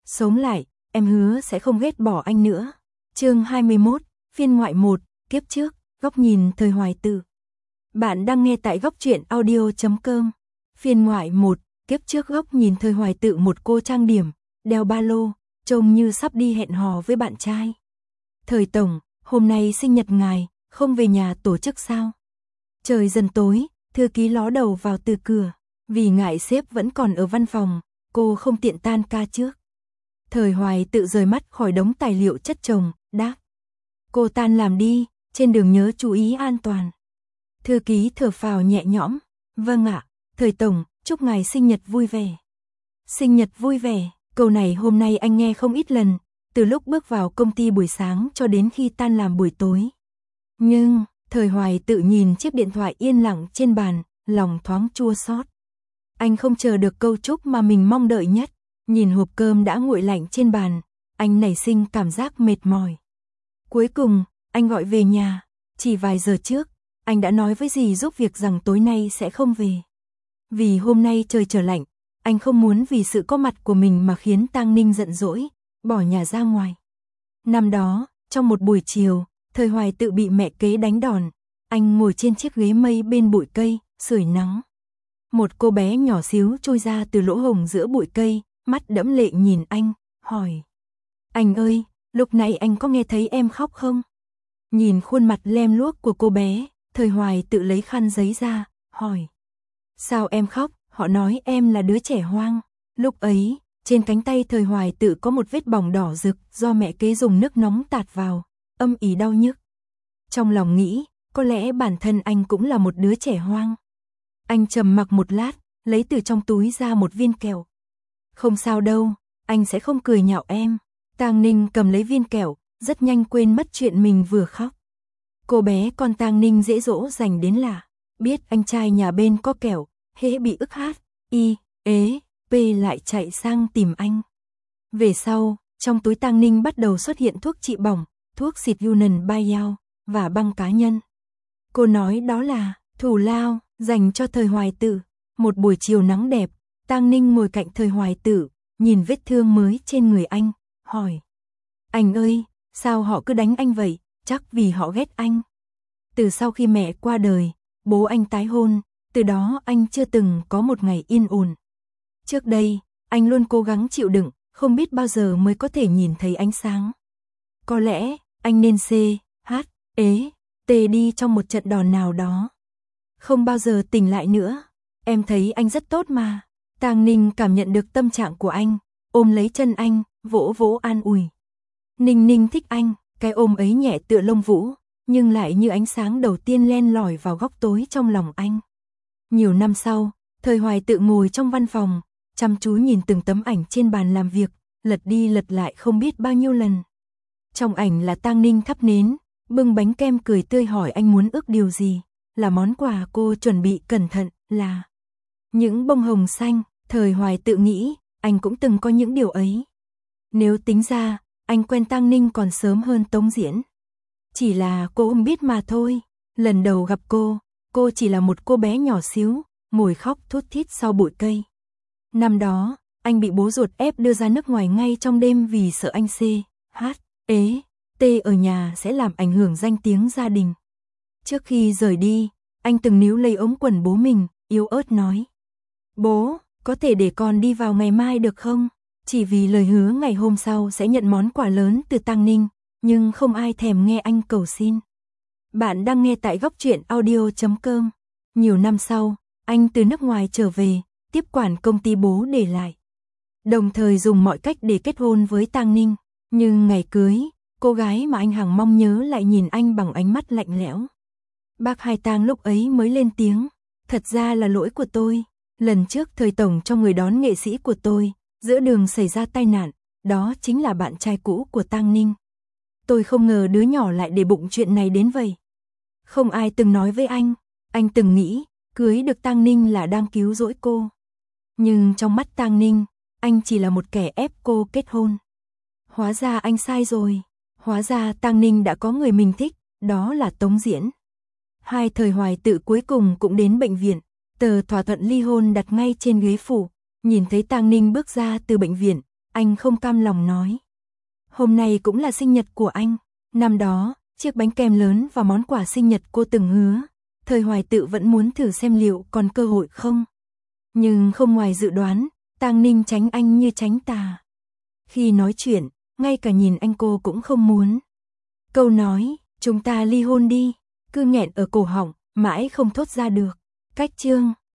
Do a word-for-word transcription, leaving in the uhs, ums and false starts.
sống lại, em hứa sẽ không ghét bỏ anh nữa. Chương hai mươi mốt, phiên ngoại một, kiếp trước, góc nhìn thời hoài tự. Bạn đang nghe tại góc truyện audio chấm com. Phiên ngoại một, kiếp trước, góc nhìn thời hoài tự. Một cô trang điểm, đeo ba lô, trông như sắp đi hẹn hò với bạn trai. Thời tổng, hôm nay sinh nhật ngài, không về nhà tổ chức sao? Trời dần tối, thư ký ló đầu vào từ cửa. Vì ngại sếp vẫn còn ở văn phòng, cô không tiện tan ca trước. Thời hoài tự rời mắt khỏi đống tài liệu chất chồng, đáp. Cô tan làm đi, trên đường nhớ chú ý an toàn. Thư ký thở phào nhẹ nhõm. Vâng ạ, thời tổng, chúc ngài sinh nhật vui vẻ. Sinh nhật vui vẻ, câu này hôm nay anh nghe không ít lần, từ lúc bước vào công ty buổi sáng cho đến khi tan làm buổi tối. Nhưng, thời hoài tự nhìn chiếc điện thoại yên lặng trên bàn, lòng thoáng chua xót. Anh không chờ được câu chúc mà mình mong đợi nhất. Nhìn hộp cơm đã nguội lạnh trên bàn, anh nảy sinh cảm giác mệt mỏi. Cuối cùng, anh gọi về nhà. Chỉ vài giờ trước, anh đã nói với dì giúp việc rằng tối nay sẽ không về. Vì hôm nay trời trở lạnh, anh không muốn vì sự có mặt của mình mà khiến Tang Ninh giận dỗi, bỏ nhà ra ngoài. Năm đó, trong một buổi chiều, thời hoài tự bị mẹ kế đánh đòn. Anh ngồi trên chiếc ghế mây bên bụi cây, sưởi nắng. Một cô bé nhỏ xíu chui ra từ lỗ hổng giữa bụi cây, mắt đẫm lệ nhìn anh, hỏi. Anh ơi, lúc nãy anh có nghe thấy em khóc không? Nhìn khuôn mặt lem luốc của cô bé, thời hoài tự lấy khăn giấy ra, hỏi. Sao em khóc? Họ nói em là đứa trẻ hoang. Lúc ấy, trên cánh tay thời hoài tự có một vết bỏng đỏ rực do mẹ kế dùng nước nóng tạt vào, âm ỉ đau nhức. Trong lòng nghĩ, có lẽ bản thân anh cũng là một đứa trẻ hoang. Anh trầm mặc một lát, lấy từ trong túi ra một viên kẹo. Không sao đâu, anh sẽ không cười nhạo em. Tang Ninh cầm lấy viên kẹo, rất nhanh quên mất chuyện mình vừa khóc. Cô bé con Tang Ninh dễ dỗ dành đến lạ, biết anh trai nhà bên có kẹo, hễ bị ức hát, y, ế, p lại chạy sang tìm anh. Về sau, trong túi Tang Ninh bắt đầu xuất hiện thuốc trị bỏng, thuốc xịt Yunnan Baiyao và băng cá nhân. Cô nói đó là thù lao dành cho thời hoài tự. Một buổi chiều nắng đẹp, Tang Ninh ngồi cạnh thời hoài tự, nhìn vết thương mới trên người anh, hỏi. Anh ơi, sao họ cứ đánh anh vậy? Chắc vì họ ghét anh. Từ sau khi mẹ qua đời, bố anh tái hôn, từ đó anh chưa từng có một ngày yên ổn. Trước đây, anh luôn cố gắng chịu đựng, không biết bao giờ mới có thể nhìn thấy ánh sáng. Có lẽ, anh nên C, H, ế, T đi trong một trận đòn nào đó. Không bao giờ tỉnh lại nữa. Em thấy anh rất tốt mà. Tang Ninh cảm nhận được tâm trạng của anh, ôm lấy chân anh, vỗ vỗ an ủi. Ninh Ninh thích anh, cái ôm ấy nhẹ tựa lông vũ, nhưng lại như ánh sáng đầu tiên len lỏi vào góc tối trong lòng anh. Nhiều năm sau, thời hoài tự ngồi trong văn phòng, chăm chú nhìn từng tấm ảnh trên bàn làm việc, lật đi lật lại không biết bao nhiêu lần. Trong ảnh là Tang Ninh thắp nến, bưng bánh kem cười tươi hỏi anh muốn ước điều gì, là món quà cô chuẩn bị cẩn thận, là những bông hồng xanh. Thời hoài tự nghĩ, anh cũng từng có những điều ấy. Nếu tính ra, anh quen Tang Ninh còn sớm hơn Tống Diễn. Chỉ là cô không biết mà thôi. Lần đầu gặp cô, cô chỉ là một cô bé nhỏ xíu, ngồi khóc thút thít sau bụi cây. Năm đó, anh bị bố ruột ép đưa ra nước ngoài ngay trong đêm vì sợ anh C, H, ế, T ở nhà sẽ làm ảnh hưởng danh tiếng gia đình. Trước khi rời đi, anh từng níu lấy ống quần bố mình, yếu ớt nói. Bố, có thể để con đi vào ngày mai được không? Chỉ vì lời hứa ngày hôm sau sẽ nhận món quà lớn từ Tang Ninh, nhưng không ai thèm nghe anh cầu xin. Bạn đang nghe tại góc truyện audio chấm com. Nhiều năm sau, anh từ nước ngoài trở về, tiếp quản công ty bố để lại. Đồng thời dùng mọi cách để kết hôn với Tang Ninh. Nhưng ngày cưới, cô gái mà anh hằng mong nhớ lại nhìn anh bằng ánh mắt lạnh lẽo. Bác Hai Tang lúc ấy mới lên tiếng. Thật ra là lỗi của tôi. Lần trước thời tổng cho người đón nghệ sĩ của tôi, giữa đường xảy ra tai nạn, đó chính là bạn trai cũ của Tang Ninh. Tôi không ngờ đứa nhỏ lại để bụng chuyện này đến vậy. Không ai từng nói với anh, anh từng nghĩ, cưới được Tang Ninh là đang cứu rỗi cô. Nhưng trong mắt Tang Ninh, anh chỉ là một kẻ ép cô kết hôn. Hóa ra anh sai rồi, hóa ra Tang Ninh đã có người mình thích, đó là Tống Diễn. Hai thời hoài tự cuối cùng cũng đến bệnh viện. Tờ thỏa thuận ly hôn đặt ngay trên ghế phủ, nhìn thấy Tang Ninh bước ra từ bệnh viện, anh không cam lòng nói. Hôm nay cũng là sinh nhật của anh. Năm đó, chiếc bánh kem lớn và món quà sinh nhật cô từng hứa. Thời Hoài Tự vẫn muốn thử xem liệu còn cơ hội không. Nhưng không ngoài dự đoán, Tang Ninh tránh anh như tránh tà. Khi nói chuyện, ngay cả nhìn anh cô cũng không muốn. Câu nói, chúng ta ly hôn đi, cứ nghẹn ở cổ họng, mãi không thốt ra được. Cách chương